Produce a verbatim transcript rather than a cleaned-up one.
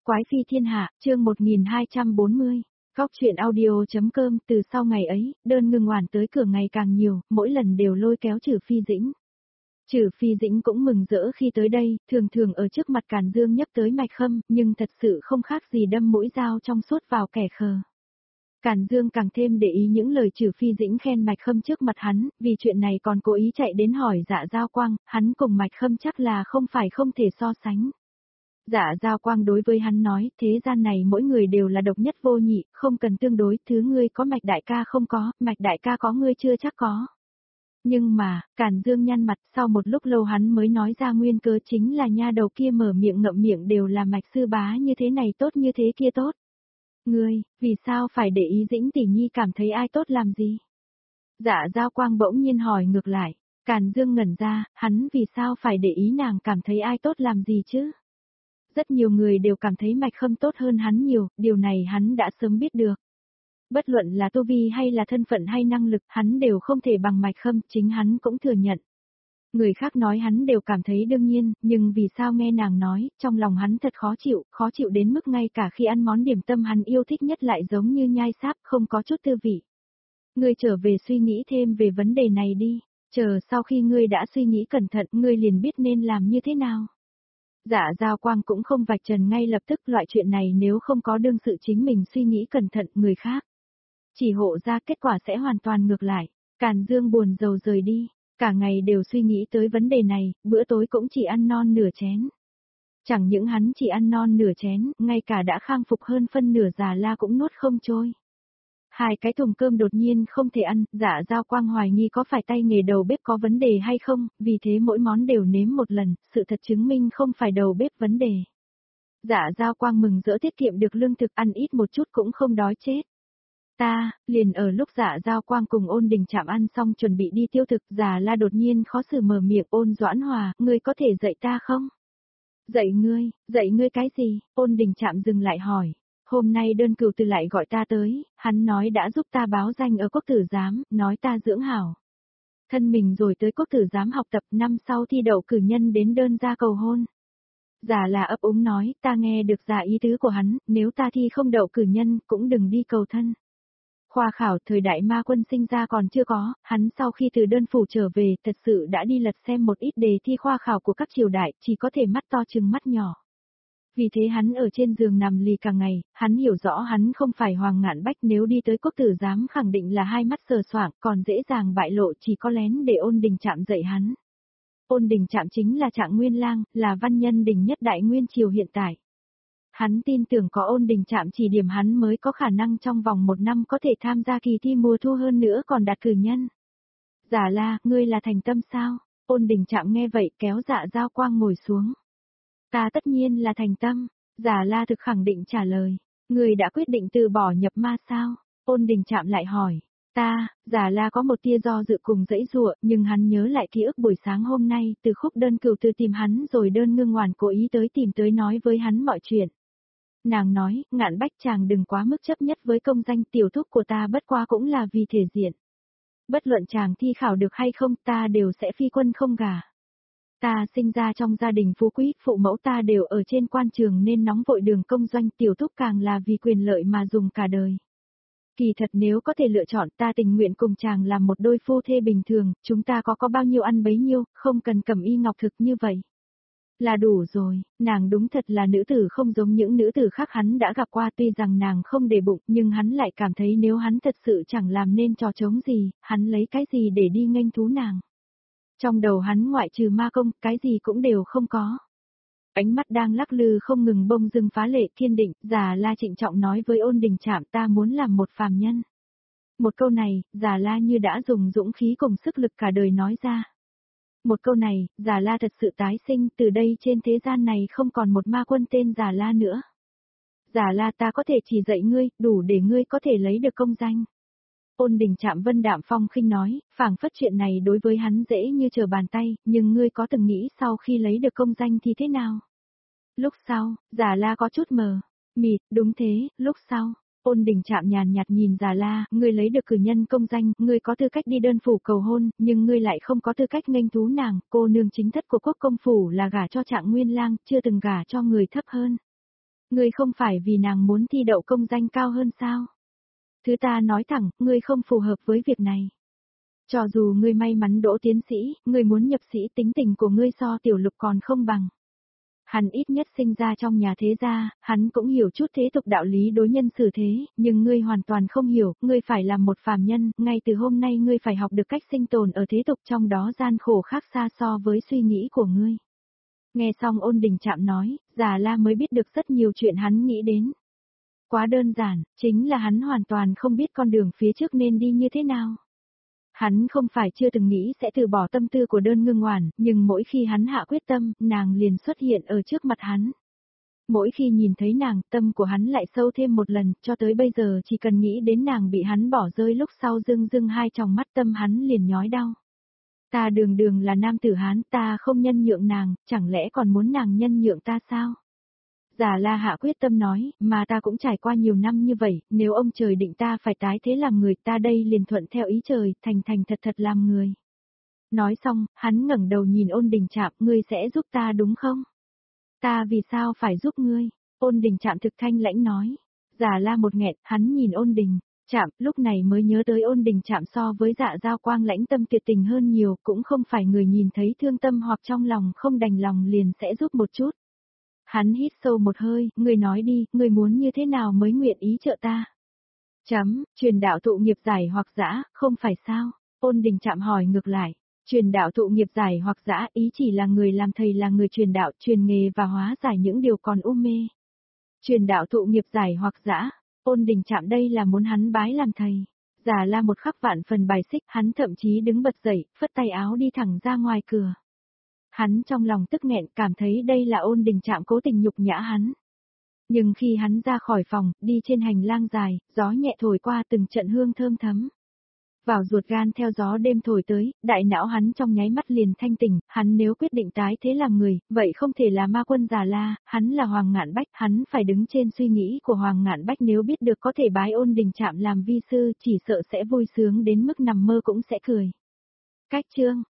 Quái phi thiên hạ, chương một nghìn hai trăm bốn mươi. Góc truyện audio.com. Từ sau ngày ấy, đơn ngưng oản tới cửa ngày càng nhiều, mỗi lần đều lôi kéo Trử Phi Dĩnh. Trử Phi Dĩnh cũng mừng rỡ khi tới đây, thường thường ở trước mặt Càn Dương nhắc tới Mạch Khâm, nhưng thật sự không khác gì đâm mũi dao trong suốt vào kẻ khờ. Càn Dương càng thêm để ý những lời Trử Phi Dĩnh khen Mạch Khâm trước mặt hắn, vì chuyện này còn cố ý chạy đến hỏi Dạ Giao Quang, hắn cùng Mạch Khâm chắc là không phải không thể so sánh. Dạ Giao Quang đối với hắn nói, thế gian này mỗi người đều là độc nhất vô nhị, không cần tương đối, thứ ngươi có Mạch đại ca không có, Mạch đại ca có ngươi chưa chắc có. Nhưng mà, Càn Dương nhăn mặt, sau một lúc lâu hắn mới nói ra nguyên cớ, chính là nha đầu kia mở miệng ngậm miệng đều là Mạch sư bá như thế này tốt như thế kia tốt. Ngươi, vì sao phải để ý Dĩnh tỷ nhi cảm thấy ai tốt làm gì? Dạ Giao Quang bỗng nhiên hỏi ngược lại, Càn Dương ngẩn ra, hắn vì sao phải để ý nàng cảm thấy ai tốt làm gì chứ? Rất nhiều người đều cảm thấy Mạch Khâm tốt hơn hắn nhiều, điều này hắn đã sớm biết được. Bất luận là tu vi hay là thân phận hay năng lực, hắn đều không thể bằng Mạch Khâm, chính hắn cũng thừa nhận. Người khác nói hắn đều cảm thấy đương nhiên, nhưng vì sao nghe nàng nói, trong lòng hắn thật khó chịu, khó chịu đến mức ngay cả khi ăn món điểm tâm hắn yêu thích nhất lại giống như nhai sáp, không có chút tư vị. Ngươi trở về suy nghĩ thêm về vấn đề này đi, chờ sau khi ngươi đã suy nghĩ cẩn thận, ngươi liền biết nên làm như thế nào. Dạ Giao Quang cũng không vạch trần ngay lập tức, loại chuyện này nếu không có đương sự chính mình suy nghĩ cẩn thận người khác. Chỉ hộ ra kết quả sẽ hoàn toàn ngược lại. Càn Dương buồn rầu rời đi, cả ngày đều suy nghĩ tới vấn đề này, bữa tối cũng chỉ ăn non nửa chén. Chẳng những hắn chỉ ăn non nửa chén, ngay cả đã khang phục hơn phân nửa Già La cũng nuốt không trôi. Hai cái thùng cơm đột nhiên không thể ăn, Dạ Giao Quang hoài nghi có phải tay nghề đầu bếp có vấn đề hay không, vì thế mỗi món đều nếm một lần, sự thật chứng minh không phải đầu bếp vấn đề. Dạ Giao Quang mừng rỡ tiết kiệm được lương thực, ăn ít một chút cũng không đói chết. Ta, liền ở lúc Dạ Giao Quang cùng Ôn Đình Trạm ăn xong chuẩn bị đi tiêu thực, Già La đột nhiên khó xử mở miệng, Ôn Doãn Hòa, ngươi có thể dạy ta không? Dạy ngươi, dạy ngươi cái gì? Ôn Đình Trạm dừng lại hỏi. Hôm nay đơn cửu từ lại gọi ta tới, hắn nói đã giúp ta báo danh ở quốc tử giám, nói ta dưỡng hảo. Thân mình rồi tới quốc tử giám học tập, năm sau thi đậu cử nhân đến đơn ra cầu hôn. Già là ấp úng nói, ta nghe được dạ ý tứ của hắn, nếu ta thi không đậu cử nhân, cũng đừng đi cầu thân. Khoa khảo thời đại ma quân sinh ra còn chưa có, hắn sau khi từ đơn phủ trở về, thật sự đã đi lật xem một ít đề thi khoa khảo của các triều đại, chỉ có thể mắt to chừng mắt nhỏ. Vì thế hắn ở trên giường nằm lì cả ngày, hắn hiểu rõ hắn không phải Hoàng Ngạn Bách, nếu đi tới quốc tử giám khẳng định là hai mắt sờ soạng, còn dễ dàng bại lộ, chỉ có lén để Ôn Đình Trạm dạy hắn. Ôn Đình Trạm chính là Trạng Nguyên Lang, là văn nhân đỉnh nhất đại nguyên triều hiện tại. Hắn tin tưởng có Ôn Đình Trạm chỉ điểm hắn mới có khả năng trong vòng một năm có thể tham gia kỳ thi mùa thu, hơn nữa còn đạt cử nhân. Giả La, ngươi là thành tâm sao? Ôn Đình Trạm nghe vậy kéo Dạ Giao Quang ngồi xuống. Ta tất nhiên là thành tâm, Già La thực khẳng định trả lời. Người đã quyết định từ bỏ nhập ma sao? Ôn Đình Trạm lại hỏi. Ta, Già La có một tia do dự cùng dãy dụa, nhưng hắn nhớ lại ký ức buổi sáng hôm nay, từ khúc đơn cửu từ tìm hắn rồi đơn ngưng ngoản cố ý tới tìm tới nói với hắn mọi chuyện. Nàng nói, Ngạn Bách chàng đừng quá mức chấp nhất với công danh, tiểu thúc của ta bất quá cũng là vì thể diện. Bất luận chàng thi khảo được hay không, ta đều sẽ phi quân không gả. Ta sinh ra trong gia đình phú quý, phụ mẫu ta đều ở trên quan trường nên nóng vội đường công doanh, tiểu thúc càng là vì quyền lợi mà dùng cả đời. Kỳ thật nếu có thể lựa chọn, ta tình nguyện cùng chàng làm một đôi phu thê bình thường, chúng ta có có bao nhiêu ăn bấy nhiêu, không cần cẩm y ngọc thực như vậy. Là đủ rồi, nàng đúng thật là nữ tử không giống những nữ tử khác hắn đã gặp qua, tuy rằng nàng không để bụng, nhưng hắn lại cảm thấy nếu hắn thật sự chẳng làm nên trò trống gì, hắn lấy cái gì để đi nghênh thú nàng. Trong đầu hắn ngoại trừ ma công, cái gì cũng đều không có. Ánh mắt đang lắc lư không ngừng bông dưng phá lệ kiên định, Già La trịnh trọng nói với Ôn Đình Trạm, ta muốn làm một phàm nhân. Một câu này, Già La như đã dùng dũng khí cùng sức lực cả đời nói ra. Một câu này, Già La thật sự tái sinh, từ đây trên thế gian này không còn một ma quân tên Già La nữa. Già La, ta có thể chỉ dạy ngươi, đủ để ngươi có thể lấy được công danh. Ôn Đình Trạm vân đạm phong khinh nói, phảng phất chuyện này đối với hắn dễ như trở bàn tay, nhưng ngươi có từng nghĩ sau khi lấy được công danh thì thế nào? Lúc sau, Già La có chút mờ, mịt, đúng thế, lúc sau. Ôn Đình Trạm nhàn nhạt nhìn Già La, ngươi lấy được cử nhân công danh, ngươi có tư cách đi đơn phủ cầu hôn, nhưng ngươi lại không có tư cách nghênh thú nàng, cô nương chính thất của quốc công phủ là gả cho Trạng Nguyên Lang, chưa từng gả cho người thấp hơn. Ngươi không phải vì nàng muốn thi đậu công danh cao hơn sao? Thứ ta nói thẳng, ngươi không phù hợp với việc này. Cho dù ngươi may mắn đỗ tiến sĩ, ngươi muốn nhập sĩ tính tình của ngươi so tiểu lục còn không bằng. Hắn ít nhất sinh ra trong nhà thế gia, hắn cũng hiểu chút thế tục đạo lý đối nhân xử thế, nhưng ngươi hoàn toàn không hiểu, ngươi phải làm một phàm nhân, ngay từ hôm nay ngươi phải học được cách sinh tồn ở thế tục trong đó gian khổ khác xa so với suy nghĩ của ngươi. Nghe xong Ôn Đình Trạm nói, Già La mới biết được rất nhiều chuyện hắn nghĩ đến. Quá đơn giản, chính là hắn hoàn toàn không biết con đường phía trước nên đi như thế nào. Hắn không phải chưa từng nghĩ sẽ từ bỏ tâm tư của Đơn Ngưng Oản, nhưng mỗi khi hắn hạ quyết tâm, nàng liền xuất hiện ở trước mặt hắn. Mỗi khi nhìn thấy nàng, tâm của hắn lại sâu thêm một lần, cho tới bây giờ chỉ cần nghĩ đến nàng bị hắn bỏ rơi lúc sau dưng dưng hai tròng mắt tâm hắn liền nhói đau. Ta đường đường là nam tử Hán, ta không nhân nhượng nàng, chẳng lẽ còn muốn nàng nhân nhượng ta sao? Già La hạ quyết tâm nói, mà ta cũng trải qua nhiều năm như vậy, nếu ông trời định ta phải tái thế làm người, ta đây liền thuận theo ý trời, thành thành thật thật làm người. Nói xong, hắn ngẩng đầu nhìn Ôn Đình Trạm, ngươi sẽ giúp ta đúng không? Ta vì sao phải giúp ngươi? Ôn Đình Trạm thực thanh lãnh nói. Già La một nghẹn, hắn nhìn Ôn Đình Trạm, lúc này mới nhớ tới Ôn Đình Trạm so với Dạ Giao Quang lãnh tâm tuyệt tình hơn nhiều, cũng không phải người nhìn thấy thương tâm hoặc trong lòng không đành lòng liền sẽ giúp một chút. Hắn hít sâu một hơi, ngươi nói đi, ngươi muốn như thế nào mới nguyện ý trợ ta? Chấm, truyền đạo thụ nghiệp giải hoặc dã, không phải sao? Ôn Đình Trạm hỏi ngược lại. Truyền đạo thụ nghiệp giải hoặc dã ý chỉ là người làm thầy là người truyền đạo, truyền nghề và hóa giải những điều còn u mê. Truyền đạo thụ nghiệp giải hoặc dã, Ôn Đình Trạm đây là muốn hắn bái làm thầy. Già La một khắc vạn phần bài xích, hắn thậm chí đứng bật dậy, phất tay áo đi thẳng ra ngoài cửa. Hắn trong lòng tức nghẹn, cảm thấy đây là Ôn Đình Trạm cố tình nhục nhã hắn. Nhưng khi hắn ra khỏi phòng, đi trên hành lang dài, gió nhẹ thổi qua từng trận hương thơm thấm. Vào ruột gan theo gió đêm thổi tới, đại não hắn trong nháy mắt liền thanh tỉnh, hắn nếu quyết định tái thế làm người, vậy không thể là ma quân Già La, hắn là Hoàng Ngạn Bách, hắn phải đứng trên suy nghĩ của Hoàng Ngạn Bách, nếu biết được có thể bái Ôn Đình Trạm làm vi sư, chỉ sợ sẽ vui sướng đến mức nằm mơ cũng sẽ cười. Cách chương